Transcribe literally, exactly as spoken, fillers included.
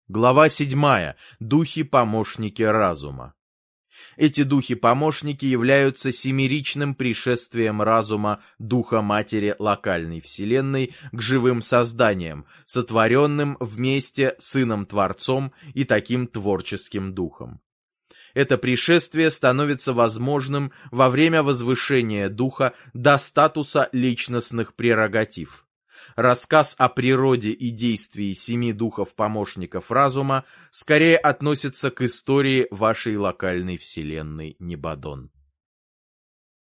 Глава седьмая. Духи-помощники разума. Эти духи-помощники являются семеричным пришествием разума Духа Матери локальной Вселенной к живым созданиям, сотворенным вместе с Сыном-Творцом и таким творческим Духом. Это пришествие становится возможным во время возвышения Духа до статуса личностных прерогатив. Рассказ о природе и действии семи духов-помощников разума скорее относится к истории вашей локальной вселенной Небадон.